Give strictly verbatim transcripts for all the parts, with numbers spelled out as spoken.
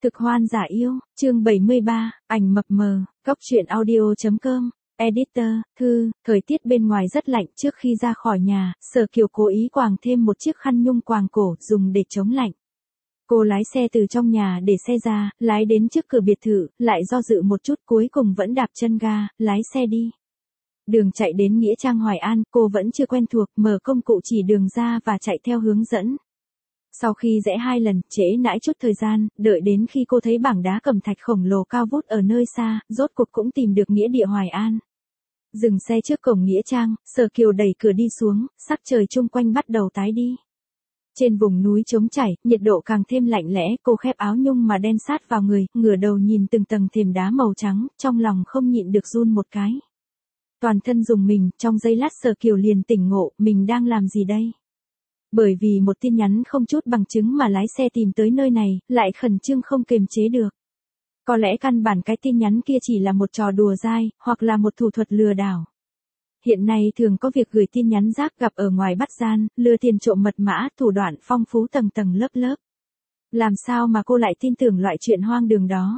Thực hoan giả yêu, chương bảy mươi ba, ảnh mập mờ, góc truyện audio.com, editor, thư, thời tiết bên ngoài rất lạnh, trước khi ra khỏi nhà, Sở Kiều cố ý quàng thêm một chiếc khăn nhung quàng cổ, dùng để chống lạnh. Cô lái xe từ trong nhà để xe ra, lái đến trước cửa biệt thự, lại do dự một chút cuối cùng vẫn đạp chân ga, lái xe đi. Đường chạy đến Nghĩa Trang Hoài An, cô vẫn chưa quen thuộc, mở công cụ chỉ đường ra và chạy theo hướng dẫn. Sau khi rẽ hai lần, trễ nãi chút thời gian, đợi đến khi cô thấy bảng đá cẩm thạch khổng lồ cao vút ở nơi xa, rốt cuộc cũng tìm được nghĩa địa Hoài An. Dừng xe trước cổng Nghĩa Trang, Sở Kiều đẩy cửa đi xuống, sắc trời chung quanh bắt đầu tái đi. Trên vùng núi trống chảy, nhiệt độ càng thêm lạnh lẽ, cô khép áo nhung mà đen sát vào người, ngửa đầu nhìn từng tầng thềm đá màu trắng, trong lòng không nhịn được run một cái. Toàn thân rùng mình, trong giây lát Sở Kiều liền tỉnh ngộ, mình đang làm gì đây? Bởi vì một tin nhắn không chút bằng chứng mà lái xe tìm tới nơi này, lại khẩn trương không kềm chế được. Có lẽ căn bản cái tin nhắn kia chỉ là một trò đùa dai, hoặc là một thủ thuật lừa đảo. Hiện nay thường có việc gửi tin nhắn rác gặp ở ngoài bắt gian, lừa tiền trộm mật mã, thủ đoạn phong phú tầng tầng lớp lớp. Làm sao mà cô lại tin tưởng loại chuyện hoang đường đó?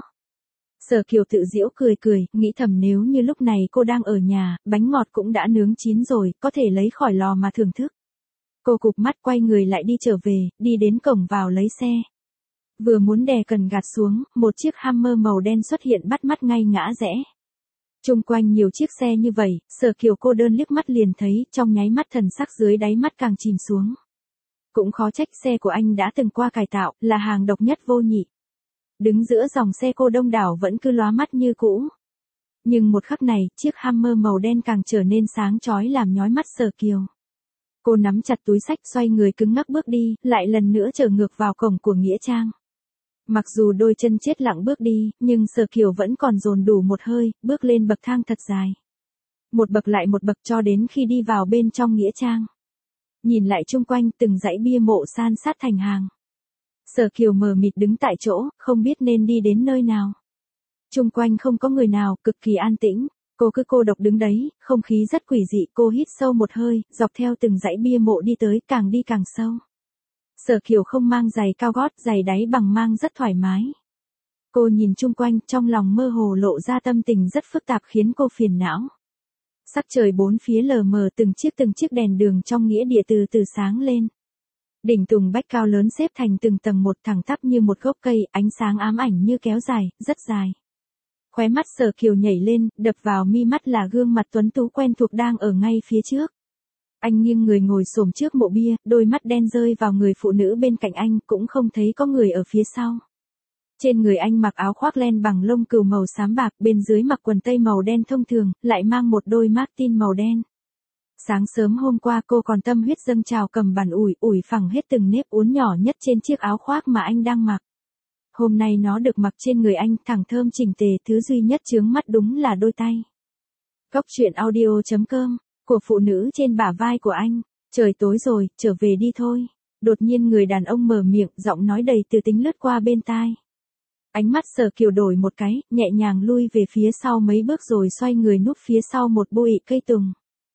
Sở Kiều tự giễu cười cười, nghĩ thầm nếu như lúc này cô đang ở nhà, bánh ngọt cũng đã nướng chín rồi, có thể lấy khỏi lò mà thưởng thức. Cô cụp mắt quay người lại đi trở về, đi đến cổng vào lấy xe. Vừa muốn đè cần gạt xuống, một chiếc Hammer màu đen xuất hiện bắt mắt ngay ngã rẽ. Chung quanh nhiều chiếc xe như vậy, Sở Kiều cô đơn liếc mắt liền thấy, trong nháy mắt thần sắc dưới đáy mắt càng chìm xuống. Cũng khó trách xe của anh đã từng qua cải tạo, là hàng độc nhất vô nhị. Đứng giữa dòng xe cô đông đảo vẫn cứ lóa mắt như cũ. Nhưng một khắc này, chiếc Hammer màu đen càng trở nên sáng chói làm nhói mắt Sở Kiều. Cô nắm chặt túi xách xoay người cứng ngắc bước đi, lại lần nữa trở ngược vào cổng của Nghĩa Trang. Mặc dù đôi chân chết lặng bước đi, nhưng Sở Kiều vẫn còn dồn đủ một hơi, bước lên bậc thang thật dài. Một bậc lại một bậc cho đến khi đi vào bên trong Nghĩa Trang. Nhìn lại chung quanh từng dãy bia mộ san sát thành hàng. Sở Kiều mờ mịt đứng tại chỗ, không biết nên đi đến nơi nào. Chung quanh không có người nào, cực kỳ an tĩnh. Cô cứ cô độc đứng đấy, không khí rất quỷ dị, cô hít sâu một hơi, dọc theo từng dãy bia mộ đi tới, càng đi càng sâu. Sở Kiều không mang giày cao gót, giày đáy bằng mang rất thoải mái. Cô nhìn chung quanh, trong lòng mơ hồ lộ ra tâm tình rất phức tạp khiến cô phiền não. Sắc trời bốn phía lờ mờ, từng chiếc từng chiếc đèn đường trong nghĩa địa từ từ sáng lên. Đỉnh tùng bách cao lớn xếp thành từng tầng một thẳng tắp như một gốc cây, ánh sáng ám ảnh như kéo dài, rất dài. Khóe mắt Sở Kiều nhảy lên, đập vào mi mắt là gương mặt tuấn tú quen thuộc đang ở ngay phía trước. Anh nghiêng người ngồi xổm trước mộ bia, đôi mắt đen rơi vào người phụ nữ bên cạnh anh, cũng không thấy có người ở phía sau. Trên người anh mặc áo khoác len bằng lông cừu màu xám bạc, bên dưới mặc quần tây màu đen thông thường, lại mang một đôi Martin màu đen. Sáng sớm hôm qua cô còn tâm huyết dâng trào cầm bàn ủi, ủi phẳng hết từng nếp uốn nhỏ nhất trên chiếc áo khoác mà anh đang mặc. Hôm nay nó được mặc trên người anh, thẳng thơm chỉnh tề, thứ duy nhất chướng mắt đúng là đôi tay. Góc truyện audio.com, của phụ nữ trên bả vai của anh. Trời tối rồi, trở về đi thôi. Đột nhiên người đàn ông mở miệng, giọng nói đầy từ tính lướt qua bên tai. Ánh mắt Sở Kiều đổi một cái, nhẹ nhàng lui về phía sau mấy bước rồi xoay người núp phía sau một bụi cây tùng.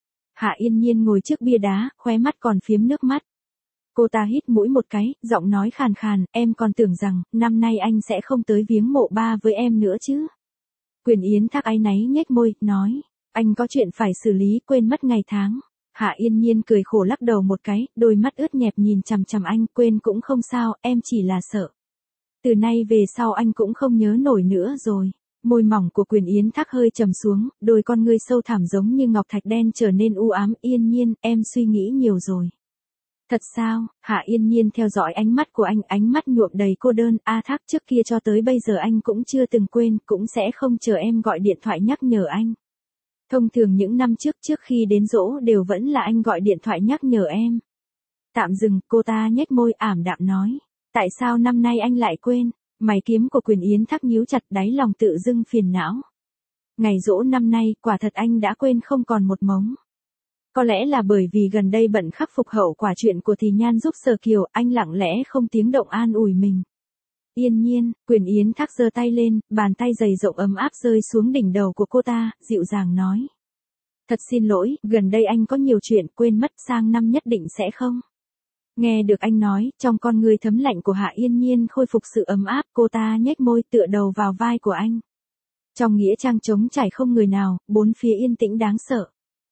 Hạ Yên Nhiên ngồi trước bia đá, khóe mắt còn phiếm nước mắt. Cô ta hít mũi một cái, giọng nói khàn khàn, em còn tưởng rằng, năm nay anh sẽ không tới viếng mộ ba với em nữa chứ. Quyền Yến Thác áy náy nhếch môi, nói, anh có chuyện phải xử lý, quên mất ngày tháng. Hạ Yên Nhiên cười khổ lắc đầu một cái, đôi mắt ướt nhẹp nhìn chằm chằm anh, quên cũng không sao, em chỉ là sợ. Từ nay về sau anh cũng không nhớ nổi nữa rồi. Môi mỏng của Quyền Yến Thác hơi trầm xuống, đôi con ngươi sâu thẳm giống như ngọc thạch đen trở nên u ám. Yên Nhiên, em suy nghĩ nhiều rồi. Thật sao? Hạ Yên Nhiên theo dõi ánh mắt của anh, ánh mắt nhuộm đầy cô đơn. A Thác, trước kia cho tới bây giờ anh cũng chưa từng quên, cũng sẽ không chờ em gọi điện thoại nhắc nhở anh. Thông thường những năm trước trước khi đến giỗ đều vẫn là anh gọi điện thoại nhắc nhở em. Tạm dừng, cô ta nhếch môi ảm đạm nói. Tại sao năm nay anh lại quên? Mày kiếm của Quyền Yến Thác nhíu chặt, đáy lòng tự dưng phiền não. Ngày giỗ năm nay, quả thật anh đã quên không còn một mống. Có lẽ là bởi vì gần đây bận khắc phục hậu quả chuyện của Thì Nhan giúp Sở Kiều, anh lặng lẽ không tiếng động an ủi mình. Yên Nhiên, Quyền Yến Thác giơ tay lên, bàn tay dày rộng ấm áp rơi xuống đỉnh đầu của cô ta, dịu dàng nói. Thật xin lỗi, gần đây anh có nhiều chuyện, quên mất, sang năm nhất định sẽ không. Nghe được anh nói, trong con người thấm lạnh của Hạ Yên Nhiên khôi phục sự ấm áp, cô ta nhếch môi tựa đầu vào vai của anh. Trong nghĩa trang trống trải không người nào, bốn phía yên tĩnh đáng sợ.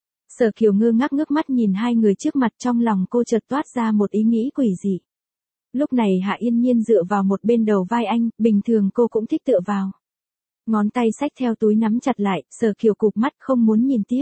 Sở Kiều ngơ ngác ngước mắt nhìn hai người trước mặt, trong lòng cô chợt toát ra một ý nghĩ quỷ dị. Lúc này Hạ Yên Nhiên dựa vào một bên đầu vai anh, bình thường cô cũng thích tựa vào. Ngón tay xách theo túi nắm chặt lại, Sở Kiều cụp mắt không muốn nhìn tiếp.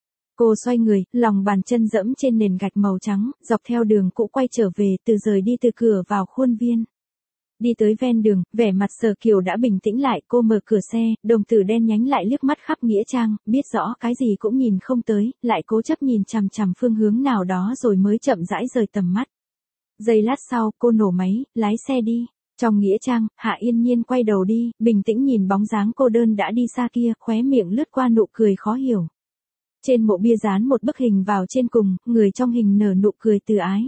Cô xoay người, lòng bàn chân dẫm trên nền gạch màu trắng, dọc theo đường cũ quay trở về, từ rời đi từ cửa vào khuôn viên. Đi tới ven đường, vẻ mặt Sở Kiều đã bình tĩnh lại, cô mở cửa xe, đồng tử đen nhánh lại liếc mắt khắp nghĩa trang, biết rõ cái gì cũng nhìn không tới, lại cố chấp nhìn chằm chằm phương hướng nào đó rồi mới chậm rãi rời tầm mắt. Giây lát sau, cô nổ máy, lái xe đi. Trong nghĩa trang, Hạ Yên Nhiên quay đầu đi, bình tĩnh nhìn bóng dáng cô đơn đã đi xa kia, khóe miệng lướt qua nụ cười khó hiểu. Trên mộ bia dán một bức hình vào trên cùng, người trong hình nở nụ cười từ ái.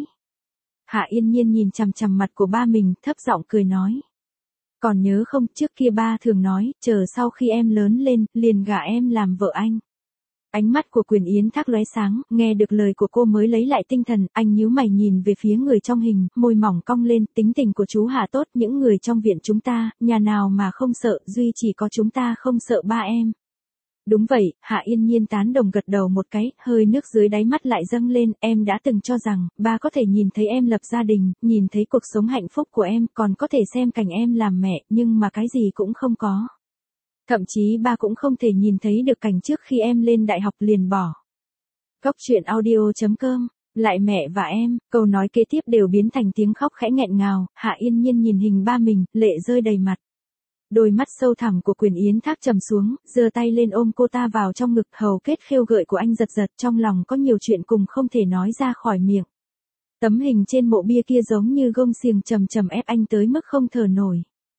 Hạ Yên Nhiên nhìn chằm chằm mặt của ba mình, thấp giọng cười nói. Còn nhớ không, trước kia ba thường nói, chờ sau khi em lớn lên, liền gả em làm vợ anh. Ánh mắt của Quyền Yến Thác lóe sáng, nghe được lời của cô mới lấy lại tinh thần, anh nhíu mày nhìn về phía người trong hình, môi mỏng cong lên, tính tình của chú Hạ tốt, những người trong viện chúng ta, nhà nào mà không sợ, duy chỉ có chúng ta không sợ ba em. Đúng vậy, Hạ Yên Nhiên tán đồng gật đầu một cái, hơi nước dưới đáy mắt lại dâng lên, em đã từng cho rằng, ba có thể nhìn thấy em lập gia đình, nhìn thấy cuộc sống hạnh phúc của em, còn có thể xem cảnh em làm mẹ, nhưng mà cái gì cũng không có. Thậm chí ba cũng không thể nhìn thấy được cảnh trước khi em lên đại học liền bỏ. Cốc truyện audio chấm com, lại mẹ và em, câu nói kế tiếp đều biến thành tiếng khóc khẽ nghẹn ngào, Hạ Yên Nhiên nhìn hình ba mình, lệ rơi đầy mặt. Đôi mắt sâu thẳm của Quyền Yến Thác trầm xuống, giơ tay lên ôm cô ta vào trong ngực, hầu kết khêu gợi của anh giật giật, trong lòng có nhiều chuyện cùng không thể nói ra khỏi miệng. Tấm hình trên mộ bia kia giống như gông xiềng trầm trầm ép anh tới mức không thở nổi.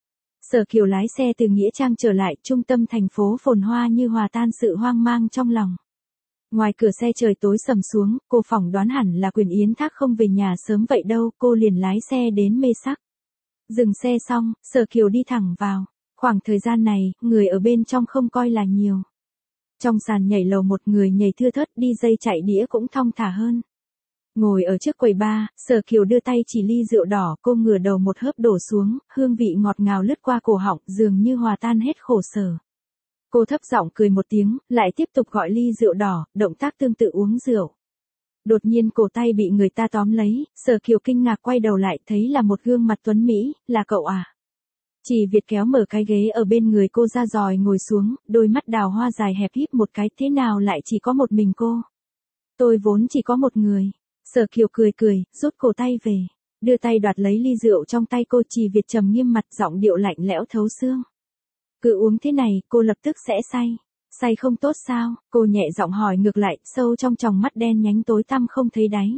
Sở Kiều lái xe từ nghĩa trang trở lại, trung tâm thành phố phồn hoa như hòa tan sự hoang mang trong lòng. Ngoài cửa xe trời tối sầm xuống, cô phỏng đoán hẳn là Quyền Yến Thác không về nhà sớm vậy đâu, cô liền lái xe đến Mê Sắc. Dừng xe xong, Sở Kiều đi thẳng vào. Khoảng thời gian này, người ở bên trong không coi là nhiều. Trong sàn nhảy lầu một người nhảy thưa thớt, đi dây chạy đĩa cũng thong thả hơn. Ngồi ở trước quầy bar, Sở Kiều đưa tay chỉ ly rượu đỏ, cô ngửa đầu một hớp đổ xuống, hương vị ngọt ngào lướt qua cổ họng, dường như hòa tan hết khổ sở. Cô thấp giọng cười một tiếng, lại tiếp tục gọi ly rượu đỏ, động tác tương tự uống rượu. Đột nhiên cổ tay bị người ta tóm lấy, Sở Kiều kinh ngạc quay đầu lại, thấy là một gương mặt tuấn Mỹ, là cậu à? Chỉ Việt kéo mở cái ghế ở bên người cô ra rồi ngồi xuống, đôi mắt đào hoa dài hẹp híp một cái, thế nào lại chỉ có một mình cô? Tôi vốn chỉ có một người. Sở Kiều cười cười, rút cổ tay về, đưa tay đoạt lấy ly rượu trong tay cô. Chỉ Việt trầm nghiêm mặt, giọng điệu lạnh lẽo thấu xương. Cứ uống thế này, cô lập tức sẽ say. Say không tốt sao? Cô nhẹ giọng hỏi ngược lại, sâu trong tròng mắt đen nhánh tối tăm không thấy đáy.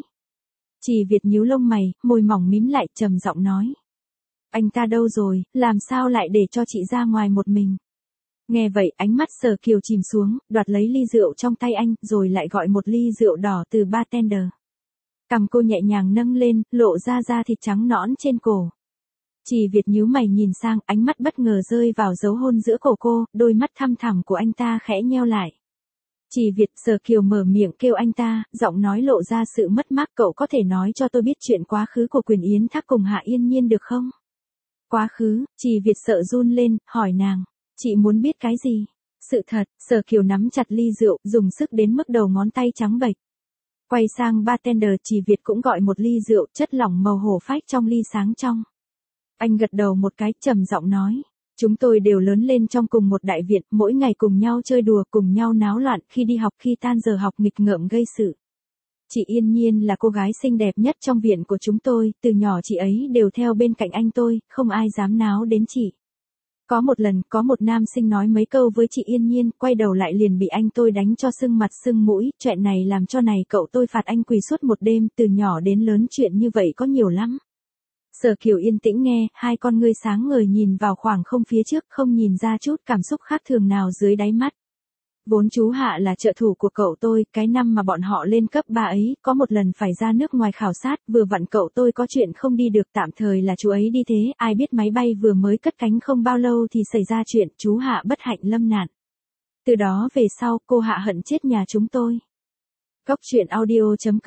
Chỉ Việt nhíu lông mày, môi mỏng mím lại, trầm giọng nói. Anh ta đâu rồi, làm sao lại để cho chị ra ngoài một mình? Nghe vậy, ánh mắt Sở Kiều chìm xuống, đoạt lấy ly rượu trong tay anh, rồi lại gọi một ly rượu đỏ từ bartender. Cằm cô nhẹ nhàng nâng lên, lộ ra da thịt trắng nõn trên cổ. Chỉ Việt nhíu mày nhìn sang, ánh mắt bất ngờ rơi vào dấu hôn giữa cổ cô, đôi mắt thăm thẳm của anh ta khẽ nheo lại. Chỉ Việt, Sở Kiều mở miệng kêu anh ta, giọng nói lộ ra sự mất mát, cậu có thể nói cho tôi biết chuyện quá khứ của Quyền Yến Thác cùng Hạ Yên Nhiên được không? Quá khứ, Chỉ Việt sợ run lên, hỏi nàng, chị muốn biết cái gì? Sự thật. Sở Kiều nắm chặt ly rượu, dùng sức đến mức đầu ngón tay trắng bệch. Quay sang bartender, Chỉ Việt cũng gọi một ly rượu, chất lỏng màu hổ phách trong ly sáng trong. Anh gật đầu một cái, trầm giọng nói, chúng tôi đều lớn lên trong cùng một đại viện, mỗi ngày cùng nhau chơi đùa, cùng nhau náo loạn, khi đi học khi tan giờ học nghịch ngợm gây sự. Chị Yên Nhiên là cô gái xinh đẹp nhất trong viện của chúng tôi, từ nhỏ chị ấy đều theo bên cạnh anh tôi, không ai dám náo đến chị. Có một lần, có một nam sinh nói mấy câu với chị Yên Nhiên, quay đầu lại liền bị anh tôi đánh cho sưng mặt sưng mũi, chuyện này làm cho này cậu tôi phạt anh quỳ suốt một đêm, từ nhỏ đến lớn chuyện như vậy có nhiều lắm. Sở Kiều yên tĩnh nghe, hai con ngươi sáng ngời nhìn vào khoảng không phía trước, không nhìn ra chút cảm xúc khác thường nào dưới đáy mắt. Vốn chú Hạ là trợ thủ của cậu tôi, cái năm mà bọn họ lên cấp ba ấy, có một lần phải ra nước ngoài khảo sát, vừa vặn cậu tôi có chuyện không đi được, tạm thời là chú ấy đi thế, ai biết máy bay vừa mới cất cánh không bao lâu thì xảy ra chuyện, chú Hạ bất hạnh lâm nạn. Từ đó về sau, cô Hạ hận chết nhà chúng tôi. Cốc truyện audio chấm com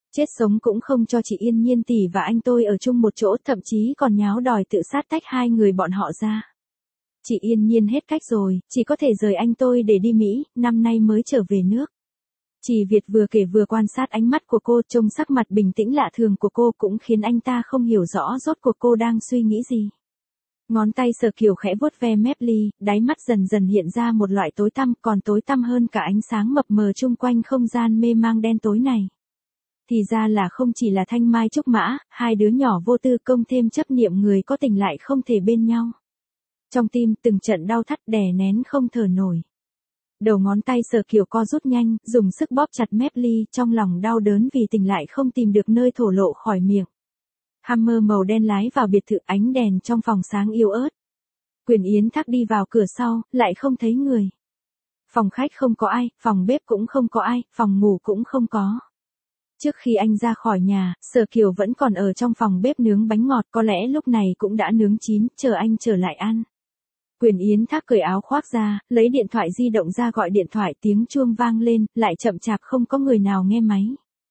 Chết sống cũng không cho chị Yên Nhiên tỷ và anh tôi ở chung một chỗ, thậm chí còn nháo đòi tự sát tách hai người bọn họ ra. Chị Yên Nhiên hết cách rồi, chỉ có thể rời anh tôi để đi Mỹ, năm nay mới trở về nước. Chị Việt vừa kể vừa quan sát ánh mắt của cô, trông sắc mặt bình tĩnh lạ thường của cô cũng khiến anh ta không hiểu rõ rốt cuộc cô đang suy nghĩ gì. Ngón tay Sở Kiều khẽ vuốt ve mép ly, đáy mắt dần dần hiện ra một loại tối tăm, còn tối tăm hơn cả ánh sáng mập mờ chung quanh không gian mê mang đen tối này. Thì ra là không chỉ là Thanh Mai Trúc Mã, hai đứa nhỏ vô tư công thêm chấp niệm người có tình lại không thể bên nhau. Trong tim từng trận đau thắt đè nén không thở nổi. Đầu ngón tay Sở Kiều co rút nhanh, dùng sức bóp chặt mép ly, trong lòng đau đớn vì tình lại không tìm được nơi thổ lộ khỏi miệng. Hammer màu đen lái vào biệt thự, ánh đèn trong phòng sáng yếu ớt. Quyền Yến Thác đi vào cửa sau, lại không thấy người. Phòng khách không có ai, phòng bếp cũng không có ai, phòng ngủ cũng không có. Trước khi anh ra khỏi nhà, Sở Kiều vẫn còn ở trong phòng bếp nướng bánh ngọt, có lẽ lúc này cũng đã nướng chín, chờ anh trở lại ăn. Quyền Yến Thác cởi áo khoác ra, lấy điện thoại di động ra gọi điện thoại, tiếng chuông vang lên, lại chậm chạp không có người nào nghe máy.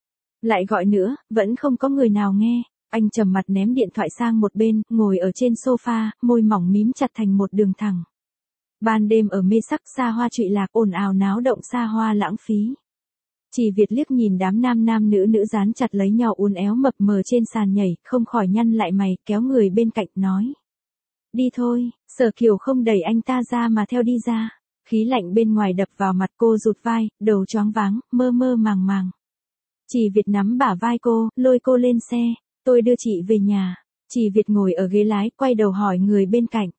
Lại gọi nữa, vẫn không có người nào nghe. Anh trầm mặt ném điện thoại sang một bên, ngồi ở trên sofa, môi mỏng mím chặt thành một đường thẳng. Ban đêm ở mê sắc xa hoa trụy lạc, ồn ào náo động xa hoa lãng phí. Chị Việt liếc nhìn đám nam nam nữ nữ dán chặt lấy nhau uốn éo mập mờ trên sàn nhảy, không khỏi nhăn lại mày, kéo người bên cạnh nói. Đi thôi. Sở Kiều không đẩy anh ta ra mà theo đi ra. Khí lạnh bên ngoài đập vào mặt cô, rụt vai, đầu choáng váng, mơ mơ màng màng. Chị Việt nắm bả vai cô, lôi cô lên xe. Tôi đưa chị về nhà. Chị Việt ngồi ở ghế lái, quay đầu hỏi người bên cạnh.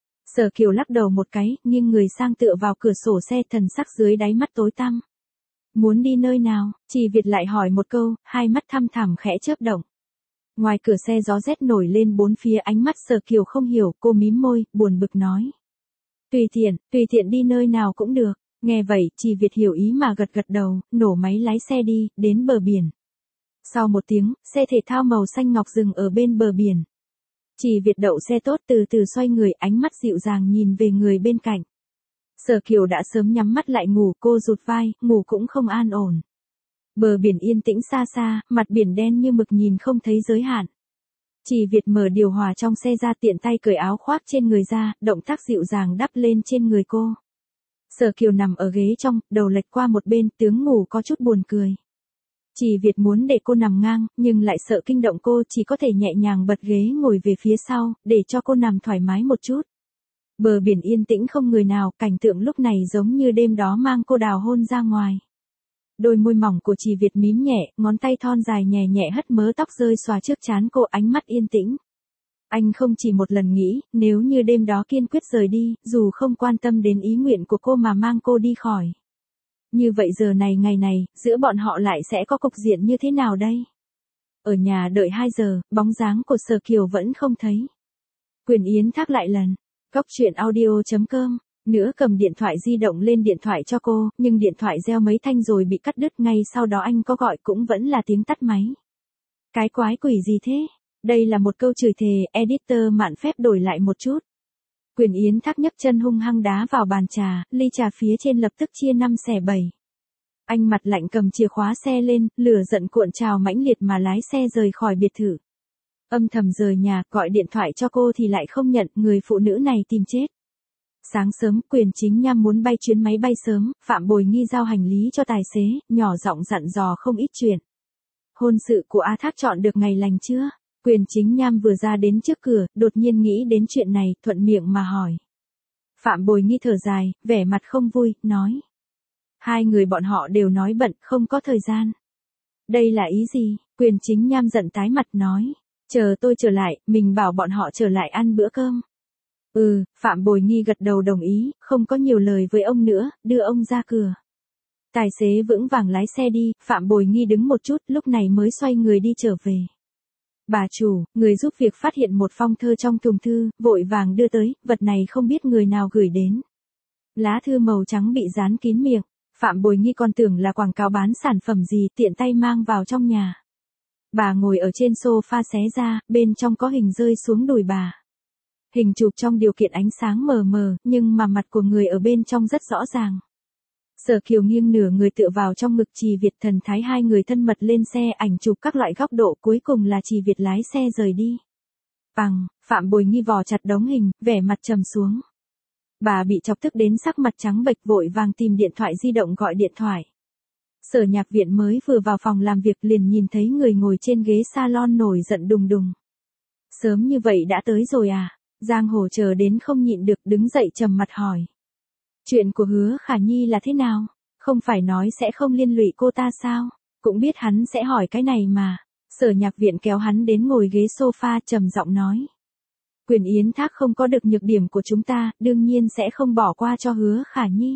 Sở Kiều lắc đầu một cái, nghiêng người sang tựa vào cửa sổ xe, thần sắc dưới đáy mắt tối tăm. Muốn đi nơi nào? Chị Việt lại hỏi một câu, hai mắt thăm thẳm khẽ chớp động. Ngoài cửa xe gió rét nổi lên bốn phía, ánh mắt Sở Kiều không hiểu, cô mím môi, buồn bực nói. Tùy tiện, tùy tiện đi nơi nào cũng được. Nghe vậy, chị Việt hiểu ý mà gật gật đầu, nổ máy lái xe đi, đến bờ biển. Sau một tiếng, xe thể thao màu xanh ngọc dừng ở bên bờ biển. Chị Việt đậu xe tốt, từ từ xoay người, ánh mắt dịu dàng nhìn về người bên cạnh. Sở Kiều đã sớm nhắm mắt lại ngủ, cô rụt vai, ngủ cũng không an ổn. Bờ biển yên tĩnh xa xa, mặt biển đen như mực nhìn không thấy giới hạn. Chị Việt mở điều hòa trong xe ra, tiện tay cởi áo khoác trên người ra, động tác dịu dàng đắp lên trên người cô. Sở Kiều nằm ở ghế trong, đầu lệch qua một bên, tướng ngủ có chút buồn cười. Chị Việt muốn để cô nằm ngang, nhưng lại sợ kinh động cô, chỉ có thể nhẹ nhàng bật ghế ngồi về phía sau, để cho cô nằm thoải mái một chút. Bờ biển yên tĩnh không người nào, cảnh tượng lúc này giống như đêm đó mang cô đào hôn ra ngoài. Đôi môi mỏng của chị Việt mím nhẹ, ngón tay thon dài nhẹ nhẹ hất mớ tóc rơi xòa trước trán cô, ánh mắt yên tĩnh. Anh không chỉ một lần nghĩ, nếu như đêm đó kiên quyết rời đi, dù không quan tâm đến ý nguyện của cô mà mang cô đi khỏi. Như vậy giờ này ngày này, giữa bọn họ lại sẽ có cục diện như thế nào đây? Ở nhà đợi hai giờ, bóng dáng của Sở Kiều vẫn không thấy. Quyền Yến Thác lại lần. Cóc truyện audio chấm com. Nữa cầm điện thoại di động lên điện thoại cho cô, nhưng điện thoại reo mấy thanh rồi bị cắt đứt, ngay sau đó anh có gọi cũng vẫn là tiếng tắt máy. Cái quái quỷ gì thế? Đây là một câu chửi thề, editor mạn phép đổi lại một chút. Quyền Yến Thác nhấc chân hung hăng đá vào bàn trà, ly trà phía trên lập tức chia năm xẻ bảy. Anh mặt lạnh cầm chìa khóa xe lên, lửa giận cuộn trào mãnh liệt mà lái xe rời khỏi biệt thự. Âm thầm rời nhà, gọi điện thoại cho cô thì lại không nhận, người phụ nữ này tìm chết. Sáng sớm, Quyền Chính Nham muốn bay chuyến máy bay sớm, Phạm Bồi Nghi giao hành lý cho tài xế, nhỏ giọng dặn dò không ít chuyện. Hôn sự của A Thác chọn được ngày lành chưa? Quyền Chính Nham vừa ra đến trước cửa, đột nhiên nghĩ đến chuyện này, thuận miệng mà hỏi. Phạm Bồi Nghi thở dài, vẻ mặt không vui, nói. Hai người bọn họ đều nói bận, không có thời gian. Đây là ý gì? Quyền Chính Nham giận tái mặt nói. Chờ tôi trở lại, mình bảo bọn họ trở lại ăn bữa cơm. Ừ, Phạm Bồi Nghi gật đầu đồng ý, không có nhiều lời với ông nữa, đưa ông ra cửa. Tài xế vững vàng lái xe đi, Phạm Bồi Nghi đứng một chút, lúc này mới xoay người đi trở về. Bà chủ, người giúp việc phát hiện một phong thơ trong thùng thư, vội vàng đưa tới, vật này không biết người nào gửi đến. Lá thư màu trắng bị dán kín miệng, Phạm Bồi Nghi còn tưởng là quảng cáo bán sản phẩm gì, tiện tay mang vào trong nhà. Bà ngồi ở trên sofa xé ra, bên trong có hình rơi xuống đùi bà. Hình chụp trong điều kiện ánh sáng mờ mờ, nhưng mà mặt của người ở bên trong rất rõ ràng. Sở Kiều nghiêng nửa người tựa vào trong ngực Trì Việt, thần thái hai người thân mật lên xe, ảnh chụp các loại góc độ, cuối cùng là Trì Việt lái xe rời đi. Bằng, Phạm Bồi Nghi vò chặt đống hình, vẻ mặt trầm xuống. Bà bị chọc tức đến sắc mặt trắng bệch, vội vàng tìm điện thoại di động gọi điện thoại. Sở Nhạc Viện mới vừa vào phòng làm việc liền nhìn thấy người ngồi trên ghế salon nổi giận đùng đùng. Sớm như vậy đã tới rồi à? Giang Hồ chờ đến không nhịn được đứng dậy trầm mặt hỏi. Chuyện của Hứa Khả Nhi là thế nào? Không phải nói sẽ không liên lụy cô ta sao? Cũng biết hắn sẽ hỏi cái này mà. Sở Nhạc Viện kéo hắn đến ngồi ghế sofa trầm giọng nói. Quyền Yến Thác không có được nhược điểm của chúng ta, đương nhiên sẽ không bỏ qua cho Hứa Khả Nhi.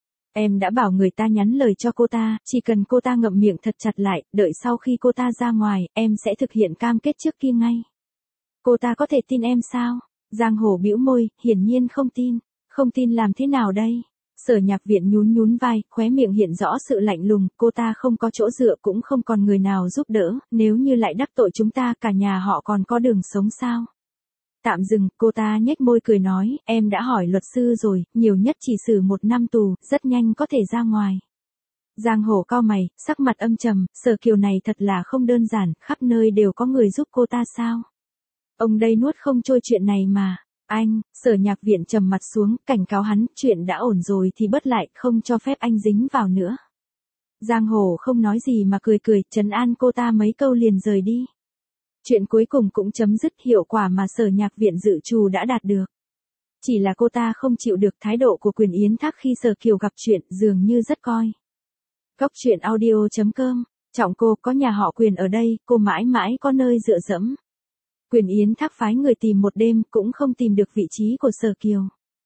Em đã bảo người ta nhắn lời cho cô ta, chỉ cần cô ta ngậm miệng thật chặt lại, đợi sau khi cô ta ra ngoài, em sẽ thực hiện cam kết trước kia ngay. Cô ta có thể tin em sao? Giang Hồ bĩu môi, hiển nhiên không tin. Không tin làm thế nào đây? Sở Nhạc Viện nhún nhún vai, khóe miệng hiện rõ sự lạnh lùng, cô ta không có chỗ dựa cũng không còn người nào giúp đỡ, nếu như lại đắc tội chúng ta cả nhà họ còn có đường sống sao? Tạm dừng, cô ta nhếch môi cười nói, em đã hỏi luật sư rồi, nhiều nhất chỉ xử một năm tù, rất nhanh có thể ra ngoài. Giang Hồ cau mày, sắc mặt âm trầm, Sở Kiều này thật là không đơn giản, khắp nơi đều có người giúp cô ta sao? Ông đây nuốt không trôi chuyện này mà. Anh, Sở Nhạc Viện trầm mặt xuống, cảnh cáo hắn, chuyện đã ổn rồi thì bớt lại, không cho phép anh dính vào nữa. Giang Hồ không nói gì mà cười cười, trấn an cô ta mấy câu liền rời đi. Chuyện cuối cùng cũng chấm dứt, hiệu quả mà Sở Nhạc Viện dự trù đã đạt được. Chỉ là cô ta không chịu được thái độ của Quyền Yến Thác khi Sở Kiều gặp chuyện, dường như rất coi. Góc truyện audio chấm com, trọng cô, có nhà họ Quyền ở đây, cô mãi mãi có nơi dựa dẫm. Quyền Yến Thác phái người tìm một đêm, cũng không tìm được vị trí của Sở Kiều.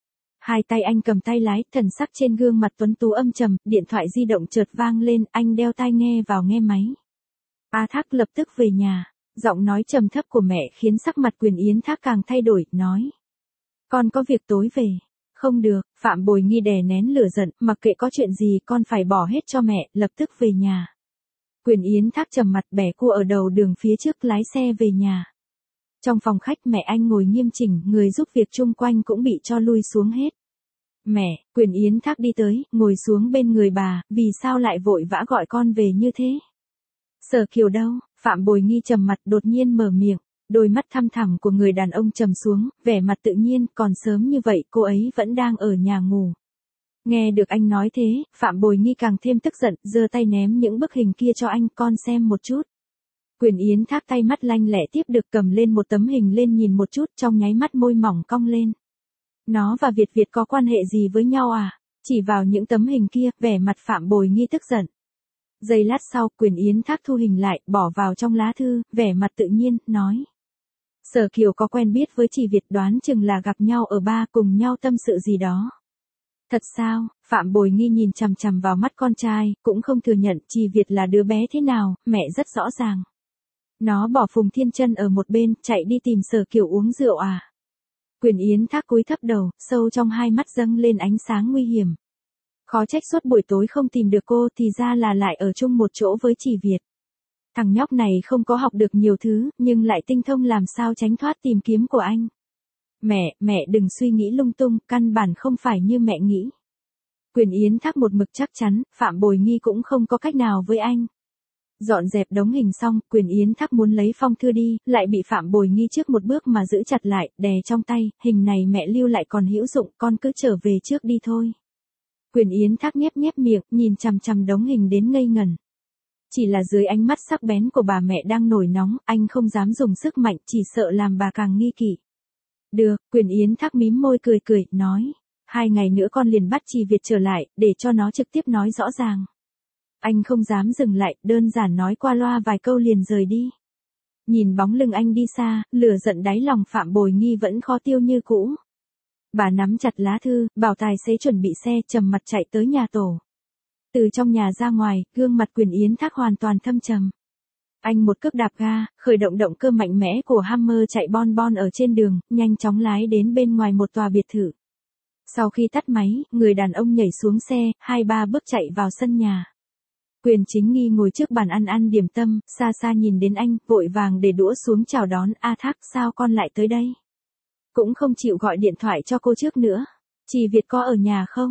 Hai tay anh cầm tay lái, thần sắc trên gương mặt tuấn tú âm trầm, điện thoại di động chợt vang lên, anh đeo tai nghe vào nghe máy. A Thác lập tức về nhà. Giọng nói trầm thấp của mẹ khiến sắc mặt Quyền Yến Thác càng thay đổi, nói. Con có việc tối về. Không được, Phạm Bồi Nghi đè nén lửa giận, mặc kệ có chuyện gì con phải bỏ hết cho mẹ, lập tức về nhà. Quyền Yến Thác trầm mặt, bẻ cua ở đầu đường phía trước lái xe về nhà. Trong phòng khách mẹ anh ngồi nghiêm chỉnh, người giúp việc chung quanh cũng bị cho lui xuống hết. Mẹ, Quyền Yến Thác đi tới, ngồi xuống bên người bà, vì sao lại vội vã gọi con về như thế? Sở Kiều đâu? Phạm Bồi Nghi trầm mặt đột nhiên mở miệng, đôi mắt thăm thẳm của người đàn ông trầm xuống, vẻ mặt tự nhiên, còn sớm như vậy cô ấy vẫn đang ở nhà ngủ. Nghe được anh nói thế, Phạm Bồi Nghi càng thêm tức giận, giơ tay ném những bức hình kia cho anh, con xem một chút. Quyền Yến Thác tay mắt lanh lẹ tiếp được, cầm lên một tấm hình lên nhìn một chút, trong nháy mắt môi mỏng cong lên. Nó và Việt Việt có quan hệ gì với nhau à? Chỉ vào những tấm hình kia, vẻ mặt Phạm Bồi Nghi tức giận. Giây lát sau, Quyền Yến Thác thu hình lại, bỏ vào trong lá thư, vẻ mặt tự nhiên, nói. Sở Kiều có quen biết với Trì Việt, đoán chừng là gặp nhau ở bar, cùng nhau tâm sự gì đó. Thật sao? Phạm Bồi Nghi nhìn chằm chằm vào mắt con trai, cũng không thừa nhận Trì Việt là đứa bé thế nào, mẹ rất rõ ràng. Nó bỏ Phùng Thiên Chân ở một bên, chạy đi tìm Sở Kiều uống rượu à? Quyền Yến Thác cúi thấp đầu, sâu trong hai mắt dâng lên ánh sáng nguy hiểm. Khó trách suốt buổi tối không tìm được cô, thì ra là lại ở chung một chỗ với Trì Việt. Thằng nhóc này không có học được nhiều thứ, nhưng lại tinh thông làm sao tránh thoát tìm kiếm của anh. Mẹ, mẹ đừng suy nghĩ lung tung, căn bản không phải như mẹ nghĩ. Quyền Yến Thác một mực chắc chắn, Phạm Bồi Nghi cũng không có cách nào với anh. Dọn dẹp đống hình xong, Quyền Yến Thác muốn lấy phong thư đi, lại bị Phạm Bồi Nghi trước một bước mà giữ chặt lại, đè trong tay, hình này mẹ lưu lại còn hữu dụng, con cứ trở về trước đi thôi. Quyền Yến Thác nhép nhép miệng, nhìn chằm chằm đống hình đến ngây ngẩn. Chỉ là dưới ánh mắt sắc bén của bà mẹ đang nổi nóng, anh không dám dùng sức mạnh, chỉ sợ làm bà càng nghi kỵ. Được, Quyền Yến Thác mím môi cười cười, nói. Hai ngày nữa con liền bắt Trì Việt trở lại, để cho nó trực tiếp nói rõ ràng. Anh không dám dừng lại, đơn giản nói qua loa vài câu liền rời đi. Nhìn bóng lưng anh đi xa, lửa giận đáy lòng Phạm Bồi Nghi vẫn khó tiêu như cũ. Bà nắm chặt lá thư, bảo tài xế chuẩn bị xe, trầm mặt chạy tới nhà tổ. Từ trong nhà ra ngoài, gương mặt Quyền Yến Thác hoàn toàn thâm trầm. Anh một cước đạp ga, khởi động động cơ mạnh mẽ của Hammer chạy bon bon ở trên đường, nhanh chóng lái đến bên ngoài một tòa biệt thự. Sau khi tắt máy, người đàn ông nhảy xuống xe, hai ba bước chạy vào sân nhà. Quyền Chính Nghi ngồi trước bàn ăn ăn điểm tâm, xa xa nhìn đến anh, vội vàng để đũa xuống chào đón. A Thác, sao con lại tới đây? Cũng không chịu gọi điện thoại cho cô trước nữa. Trì Việt có ở nhà không?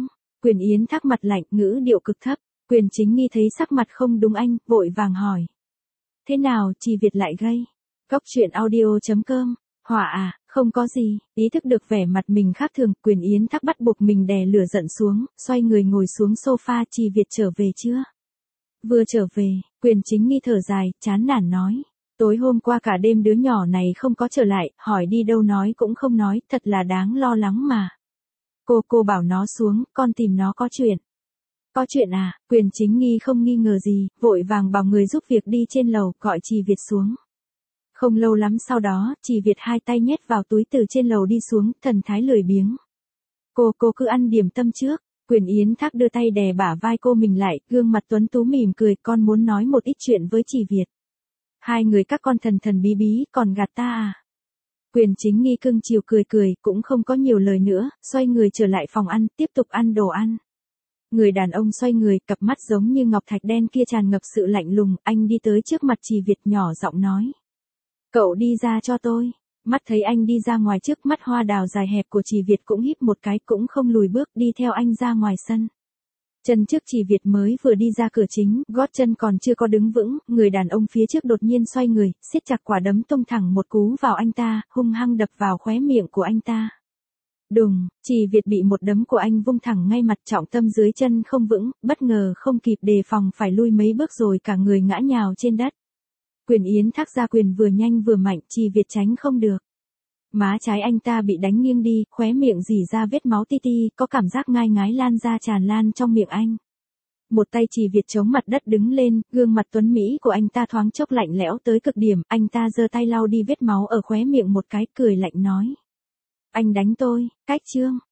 Quyền Yến Thác mặt lạnh, ngữ điệu cực thấp. Quyền Chính Nghi thấy sắc mặt không đúng anh, vội vàng hỏi. Thế nào, Trì Việt lại gây? Cốc truyện audio chấm com. Hỏa à, không có gì. Ý thức được vẻ mặt mình khác thường, Quyền Yến Thác bắt buộc mình đè lửa giận xuống, xoay người ngồi xuống sofa. Trì Việt trở về chưa? Vừa trở về, Quyền Chính Nghi thở dài, chán nản nói. Tối hôm qua cả đêm đứa nhỏ này không có trở lại, hỏi đi đâu nói cũng không nói, thật là đáng lo lắng mà. Cô cô bảo nó xuống, con tìm nó có chuyện. Có chuyện à? Quyền Chính Nghi không nghi ngờ gì, vội vàng bảo người giúp việc đi trên lầu, gọi Trì Việt xuống. Không lâu lắm sau đó, Trì Việt hai tay nhét vào túi từ trên lầu đi xuống, thần thái lười biếng. Cô cô cứ ăn điểm tâm trước. Quyền Yến Thác đưa tay đè bả vai cô mình lại, gương mặt tuấn tú mỉm cười, con muốn nói một ít chuyện với Trì Việt. Hai người các con thần thần bí bí, còn gạt ta à? Quyền Chính Nghi cưng chiều cười cười, cũng không có nhiều lời nữa, xoay người trở lại phòng ăn, tiếp tục ăn đồ ăn. Người đàn ông xoay người, cặp mắt giống như ngọc thạch đen kia tràn ngập sự lạnh lùng, anh đi tới trước mặt Trì Việt nhỏ giọng nói. Cậu đi ra cho tôi. Mắt thấy anh đi ra ngoài, trước mắt hoa đào dài hẹp của Trì Việt cũng híp một cái, cũng không lùi bước, đi theo anh ra ngoài sân. Chân trước Trì Việt mới vừa đi ra cửa chính, gót chân còn chưa có đứng vững, người đàn ông phía trước đột nhiên xoay người, siết chặt quả đấm tung thẳng một cú vào anh ta, hung hăng đập vào khóe miệng của anh ta. Đùng, Trì Việt bị một đấm của anh vung thẳng ngay mặt, trọng tâm dưới chân không vững, bất ngờ không kịp đề phòng phải lui mấy bước rồi cả người ngã nhào trên đất. Quyền Yến Thác ra quyền vừa nhanh vừa mạnh, Trì Việt tránh không được. Má trái anh ta bị đánh nghiêng đi, khóe miệng rỉ ra vết máu ti ti, có cảm giác ngai ngái lan ra tràn lan trong miệng anh. Một tay Trì Việt chống mặt đất đứng lên, gương mặt tuấn mỹ của anh ta thoáng chốc lạnh lẽo tới cực điểm, anh ta giơ tay lau đi vết máu ở khóe miệng một cái, cười lạnh nói. Anh đánh tôi, cách chương.